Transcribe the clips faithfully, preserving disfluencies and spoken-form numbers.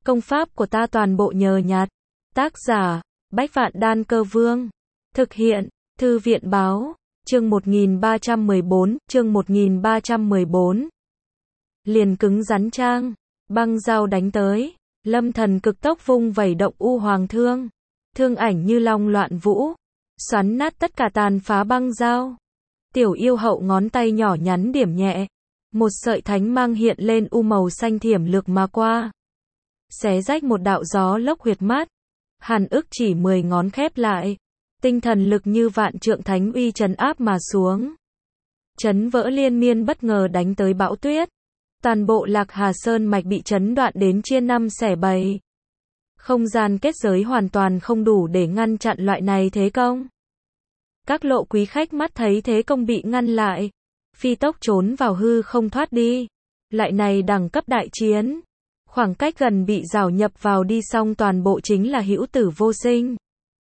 Công pháp của ta toàn bộ nhờ nhặt. Tác giả, Bách Vạn Đan Cơ Vương. Thực hiện, Thư viện Báo. Chương một nghìn ba trăm mười bốn, chương một nghìn ba trăm mười bốn. Liền cứng rắn trang, băng dao đánh tới, Lâm Thần cực tốc vung vẩy động u hoàng thương. Thương ảnh như long loạn vũ, xoắn nát tất cả tàn phá băng dao. Tiểu yêu hậu ngón tay nhỏ nhắn điểm nhẹ, một sợi thánh mang hiện lên u màu xanh thiểm lược mà qua. Xé rách một đạo gió lốc huyệt mắt. Hàn ức chỉ mười ngón khép lại. Tinh thần lực như vạn trượng thánh uy trấn áp mà xuống. Chấn vỡ liên miên bất ngờ đánh tới bão tuyết. Toàn bộ Lạc Hà Sơn mạch bị chấn đoạn đến chia năm xẻ bảy. Không gian kết giới hoàn toàn không đủ để ngăn chặn loại này thế công. Các lộ quý khách mắt thấy thế công bị ngăn lại, phi tốc trốn vào hư không thoát đi. Lại này đẳng cấp đại chiến, khoảng cách gần bị rào nhập vào đi xong toàn bộ chính là hữu tử vô sinh.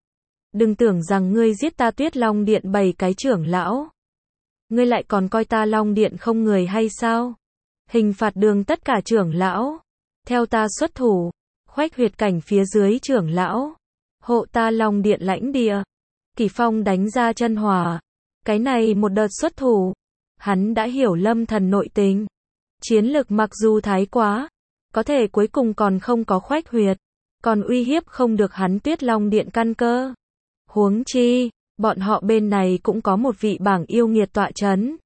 Đừng tưởng rằng ngươi giết ta Tuyết Long Điện bảy cái trưởng lão, ngươi lại còn coi ta Long Điện không người hay sao? Hình phạt đường tất cả trưởng lão, theo ta xuất thủ, khoách huyệt cảnh phía dưới trưởng lão, hộ ta Long Điện lãnh địa. Kỳ Phong đánh ra chân hỏa, cái này một đợt xuất thủ, hắn đã hiểu Lâm Thần nội tình. Chiến lực mặc dù thái quá, có thể cuối cùng còn không có khoách huyệt, còn uy hiếp không được hắn Tuyết Long Điện căn cơ. Huống chi, bọn họ bên này cũng có một vị bảng yêu nghiệt tọa chấn.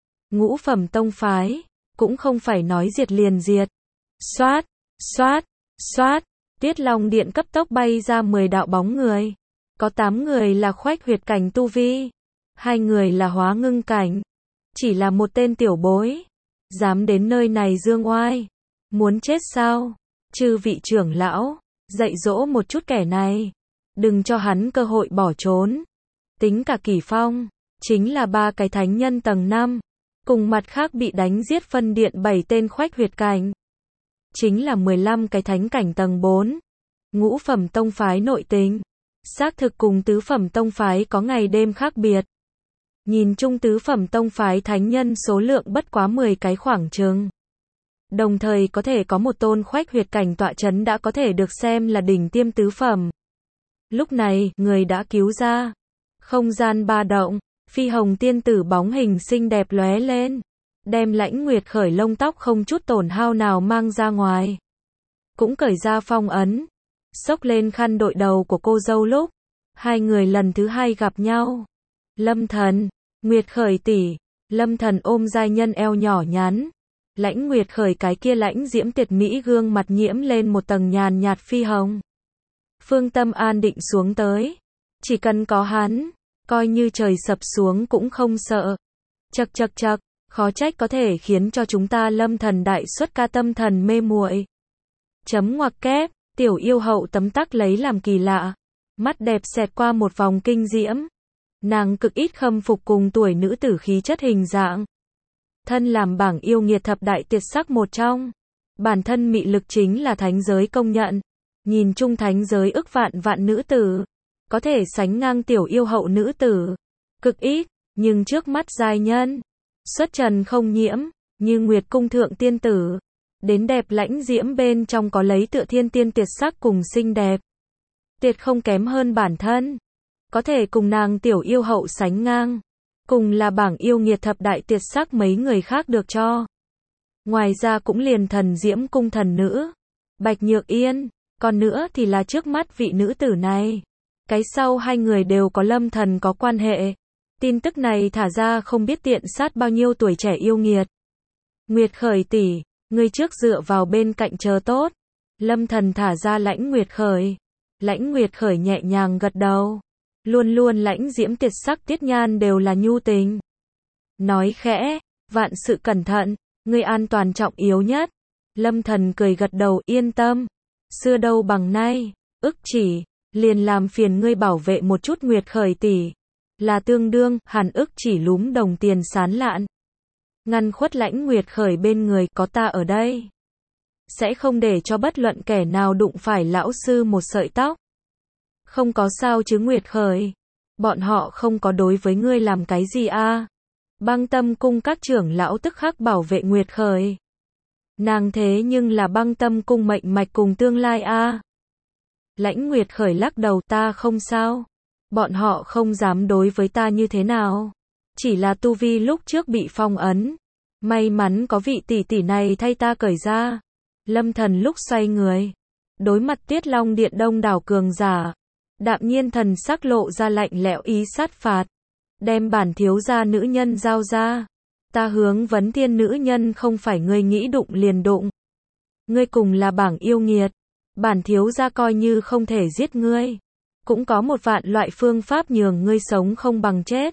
Ngũ phẩm tông phái, cũng không phải nói diệt liền diệt. Xoát, xoát, xoát, Tuyết Long Điện cấp tốc bay ra mười đạo bóng người. Có tám người là khoách huyệt cảnh tu vi, hai người là hóa ngưng cảnh. Chỉ là một tên tiểu bối, dám đến nơi này dương oai. Muốn chết sao? Chư vị trưởng lão, dạy dỗ một chút kẻ này, đừng cho hắn cơ hội bỏ trốn. Tính cả Kỳ Phong, chính là ba cái thánh nhân tầng năm, cùng mặt khác bị đánh giết phân điện bảy tên khoách huyệt cảnh, chính là mười lăm cái thánh cảnh tầng bốn. Ngũ phẩm tông phái nội tình, xác thực cùng tứ phẩm tông phái có ngày đêm khác biệt. Nhìn chung tứ phẩm tông phái thánh nhân số lượng bất quá mười cái khoảng chừng. Đồng thời có thể có một tôn khoách huyệt cảnh tọa chấn đã có thể được xem là đỉnh tiêm tứ phẩm. Lúc này, người đã cứu ra. Không gian ba động, phi hồng tiên tử bóng hình xinh đẹp lóe lên, đem Lãnh Nguyệt Khởi lông tóc không chút tổn hao nào mang ra ngoài. Cũng cởi ra phong ấn, xốc lên khăn đội đầu của cô dâu lúc hai người lần thứ hai gặp nhau. Lâm Thần, Nguyệt Khởi tỷ. Lâm Thần ôm giai nhân eo nhỏ nhắn. Lãnh Nguyệt Khởi cái kia lãnh diễm tuyệt mỹ gương mặt nhiễm lên một tầng nhàn nhạt phi hồng. Phương tâm an định xuống tới. Chỉ cần có hắn, coi như trời sập xuống cũng không sợ. Chậc chậc chậc, khó trách có thể khiến cho chúng ta Lâm Thần đại xuất ca tâm thần mê muội. Chấm ngoặc kép, tiểu yêu hậu tấm tắc lấy làm kỳ lạ. Mắt đẹp xẹt qua một vòng kinh diễm. Nàng cực ít khâm phục cùng tuổi nữ tử khí chất hình dạng. Thân làm bảng yêu nghiệt thập đại tuyệt sắc một trong. Bản thân mị lực chính là thánh giới công nhận. Nhìn chung thánh giới ức vạn vạn nữ tử, có thể sánh ngang tiểu yêu hậu nữ tử. Cực ít, nhưng trước mắt giai nhân, xuất trần không nhiễm, như Nguyệt Cung thượng tiên tử. Đến đẹp lãnh diễm bên trong có lấy tựa thiên tiên tuyệt sắc cùng xinh đẹp. Tuyệt không kém hơn bản thân. Có thể cùng nàng tiểu yêu hậu sánh ngang. Cùng là bảng yêu nghiệt thập đại tuyệt sắc mấy người khác được cho. Ngoài ra cũng liền thần diễm cung thần nữ, Bạch Nhược Yên. Còn nữa thì là trước mắt vị nữ tử này. Cái sau hai người đều có Lâm Thần có quan hệ. Tin tức này thả ra không biết tiện sát bao nhiêu tuổi trẻ yêu nghiệt. Nguyệt Khởi tỷ, ngươi trước dựa vào bên cạnh chờ tốt. Lâm Thần thả ra Lãnh Nguyệt Khởi. Lãnh Nguyệt Khởi nhẹ nhàng gật đầu. Luôn luôn lãnh diễm tuyệt sắc tiết nhan đều là nhu tình. Nói khẽ, vạn sự cẩn thận, ngươi an toàn trọng yếu nhất. Lâm Thần cười gật đầu, yên tâm. Xưa đâu bằng nay, ức chỉ, liền làm phiền ngươi bảo vệ một chút Nguyệt Khởi tỷ. Là tương đương, Hàn ức chỉ lúm đồng tiền sán lạn. Ngăn khuất Lãnh Nguyệt Khởi bên người, có ta ở đây. Sẽ không để cho bất luận kẻ nào đụng phải lão sư một sợi tóc. Không có sao chứ Nguyệt Khởi. Bọn họ không có đối với ngươi làm cái gì a? À? Băng Tâm cung các trưởng lão tức khắc bảo vệ Nguyệt Khởi. Nàng thế nhưng là Băng Tâm cung mệnh mạch cùng tương lai a. Lãnh Nguyệt Khởi lắc đầu, ta không sao. Bọn họ không dám đối với ta như thế nào. Chỉ là tu vi lúc trước bị phong ấn. May mắn có vị tỷ tỷ này thay ta cởi ra. Lâm Thần lúc xoay người, đối mặt Tuyết Long Điện đông đảo cường giả, đạm nhiên thần sắc lộ ra lạnh lẽo ý sát phạt. Đem bản thiếu gia nữ nhân giao ra. Ta hướng vấn thiên nữ nhân không phải ngươi nghĩ đụng liền đụng. Ngươi cùng là bảng yêu nghiệt. Bản thiếu gia coi như không thể giết ngươi. Cũng có một vạn loại phương pháp nhường ngươi sống không bằng chết.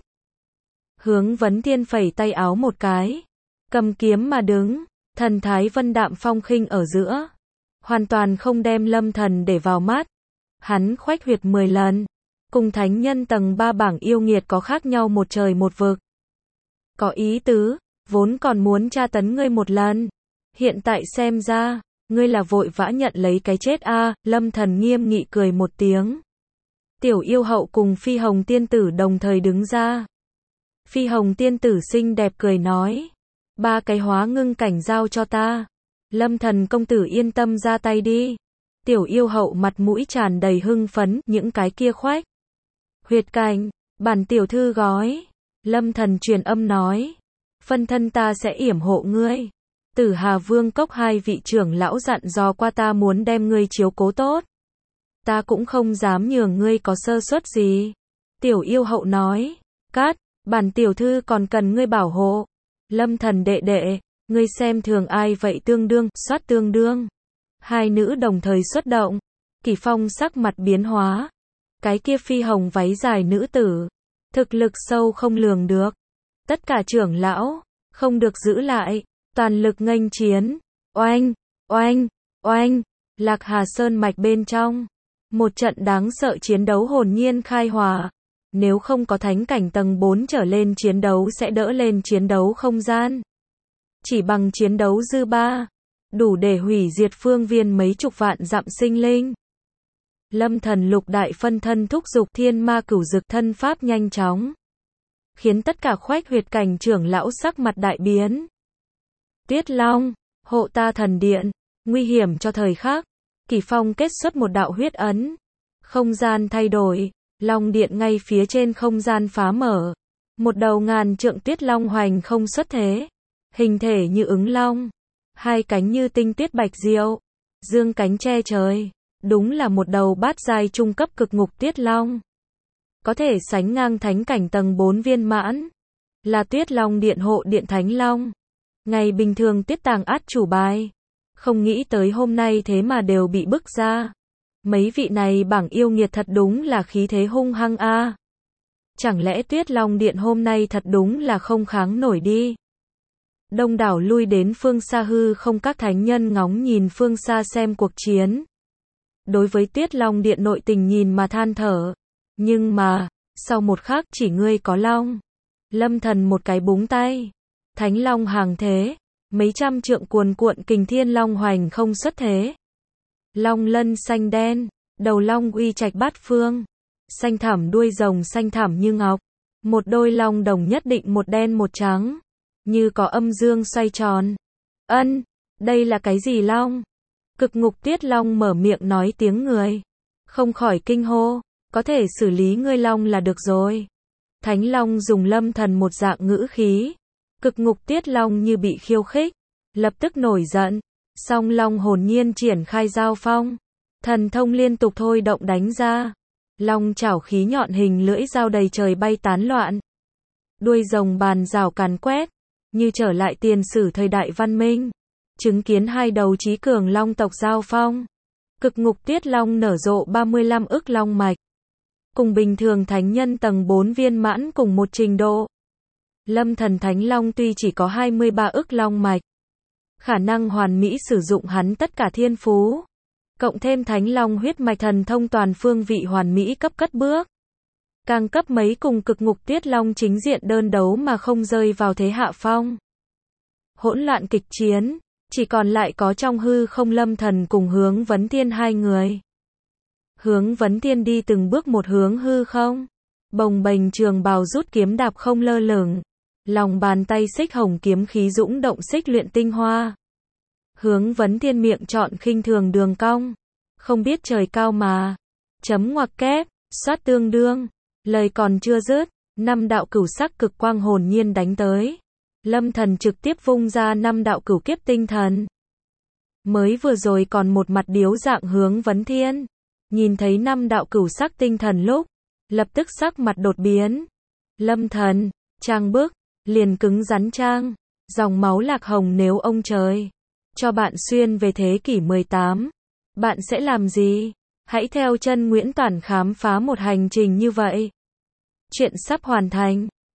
Hướng vấn thiên phẩy tay áo một cái. Cầm kiếm mà đứng. Thần thái vân đạm phong khinh ở giữa. Hoàn toàn không đem Lâm Thần để vào mắt. Hắn khoách huyệt mười lần. Cùng thánh nhân tầng ba bảng yêu nghiệt có khác nhau một trời một vực. Có ý tứ, vốn còn muốn tra tấn ngươi một lần. Hiện tại xem ra, ngươi là vội vã nhận lấy cái chết a. À, Lâm Thần nghiêm nghị cười một tiếng. Tiểu yêu hậu cùng Phi Hồng tiên tử đồng thời đứng ra. Phi Hồng tiên tử xinh đẹp cười nói. Ba cái hóa ngưng cảnh giao cho ta. Lâm Thần công tử yên tâm ra tay đi. Tiểu yêu hậu mặt mũi tràn đầy hưng phấn, những cái kia khoách. Huyệt cảnh, bản tiểu thư gói. Lâm Thần truyền âm nói. Phân thân ta sẽ yểm hộ ngươi. Tử Hà Vương cốc hai vị trưởng lão dặn dò qua ta muốn đem ngươi chiếu cố tốt. Ta cũng không dám nhường ngươi có sơ suất gì. Tiểu yêu hậu nói. Cát, bản tiểu thư còn cần ngươi bảo hộ. Lâm Thần đệ đệ, ngươi xem thường ai vậy tương đương, soát tương đương. Hai nữ đồng thời xuất động. Kỳ Phong sắc mặt biến hóa. Cái kia phi hồng váy dài nữ tử. Thực lực sâu không lường được. Tất cả trưởng lão, không được giữ lại. Toàn lực nghênh chiến. Oanh, oanh, oanh. Lạc Hà Sơn mạch bên trong. Một trận đáng sợ chiến đấu hồn nhiên khai hỏa. Nếu không có thánh cảnh tầng bốn trở lên chiến đấu sẽ đỡ lên chiến đấu không gian. Chỉ bằng chiến đấu dư ba. Đủ để hủy diệt phương viên mấy chục vạn dặm sinh linh. Lâm Thần lục đại phân thân thúc dục thiên ma cửu dực thân pháp nhanh chóng. Khiến tất cả khoách huyệt cảnh trưởng lão sắc mặt đại biến. Tuyết Long, hộ ta thần điện, nguy hiểm cho thời khắc. Kỳ Phong kết xuất một đạo huyết ấn. Không gian thay đổi, Long điện ngay phía trên không gian phá mở. Một đầu ngàn trượng tuyết long hoành không xuất thế. Hình thể như ứng long. Hai cánh như tinh tuyết bạch diệu. Dương cánh che trời. Đúng là một đầu bát giai trung cấp cực ngục tuyết long. Có thể sánh ngang thánh cảnh tầng bốn viên mãn. Là Tuyết Long điện hộ điện thánh long. Ngày bình thường Tuyết Tàng át chủ bài. Không nghĩ tới hôm nay thế mà đều bị bức ra. Mấy vị này bảng yêu nghiệt thật đúng là khí thế hung hăng a. À. Chẳng lẽ Tuyết Long điện hôm nay thật đúng là không kháng nổi đi. Đông đảo lui đến phương xa hư không các thánh nhân ngóng nhìn phương xa xem cuộc chiến. Đối với Tuyết Long điện nội tình nhìn mà than thở. Nhưng mà, sau một khắc chỉ ngươi có long. Lâm Thần một cái búng tay. Thánh long hàng thế. Mấy trăm trượng cuồn cuộn kình thiên long hoành không xuất thế. Long lân xanh đen. Đầu long uy trạch bát phương. Xanh thẳm đuôi rồng xanh thẳm như ngọc. Một đôi long đồng nhất định một đen một trắng. Như có âm dương xoay tròn. Ân, đây là cái gì long? Cực ngục tuyết long mở miệng nói tiếng người. Không khỏi kinh hô. Có thể xử lý ngươi long là được rồi. Thánh long dùng Lâm Thần một dạng ngữ khí. Cực ngục tuyết long như bị khiêu khích. Lập tức nổi giận. Song long hồn nhiên triển khai giao phong. Thần thông liên tục thôi động đánh ra. Long chảo khí nhọn hình lưỡi dao đầy trời bay tán loạn. Đuôi rồng bàn rào càn quét. Như trở lại tiền sử thời đại văn minh. Chứng kiến hai đầu chí cường long tộc giao phong. Cực ngục tuyết long nở rộ ba mươi lăm ức long mạch. Cùng bình thường thánh nhân tầng bốn viên mãn cùng một trình độ. Lâm Thần Thánh Long tuy chỉ có hai mươi ba ức long mạch. Khả năng hoàn mỹ sử dụng hắn tất cả thiên phú. Cộng thêm Thánh Long huyết mạch thần thông toàn phương vị hoàn mỹ cấp cất bước. Càng cấp mấy cùng cực ngục tuyết long chính diện đơn đấu mà không rơi vào thế hạ phong. Hỗn loạn kịch chiến. Chỉ còn lại có trong hư không Lâm Thần cùng Hướng Vấn Thiên hai người. Hướng Vấn Thiên đi từng bước một hướng hư không. Bồng bềnh trường bào rút kiếm đạp không lơ lửng. Lòng bàn tay xích hồng kiếm khí dũng động xích luyện tinh hoa. Hướng Vấn Thiên miệng trọn khinh thường đường cong. Không biết trời cao mà. Chấm ngoặc kép, soát tương đương. Lời còn chưa dứt, năm đạo cửu sắc cực quang hồn nhiên đánh tới. Lâm Thần trực tiếp vung ra năm đạo cửu kiếp tinh thần. Mới vừa rồi còn một mặt điếu dạng Hướng Vấn Thiên. Nhìn thấy năm đạo cửu sắc tinh thần lúc, lập tức sắc mặt đột biến. Lâm Thần, trang bức, liền cứng rắn trang. Dòng máu lạc hồng nếu ông trời cho bạn xuyên về thế kỷ mười tám, bạn sẽ làm gì? Hãy theo chân Nguyễn Toản khám phá một hành trình như vậy. Chuyện sắp hoàn thành.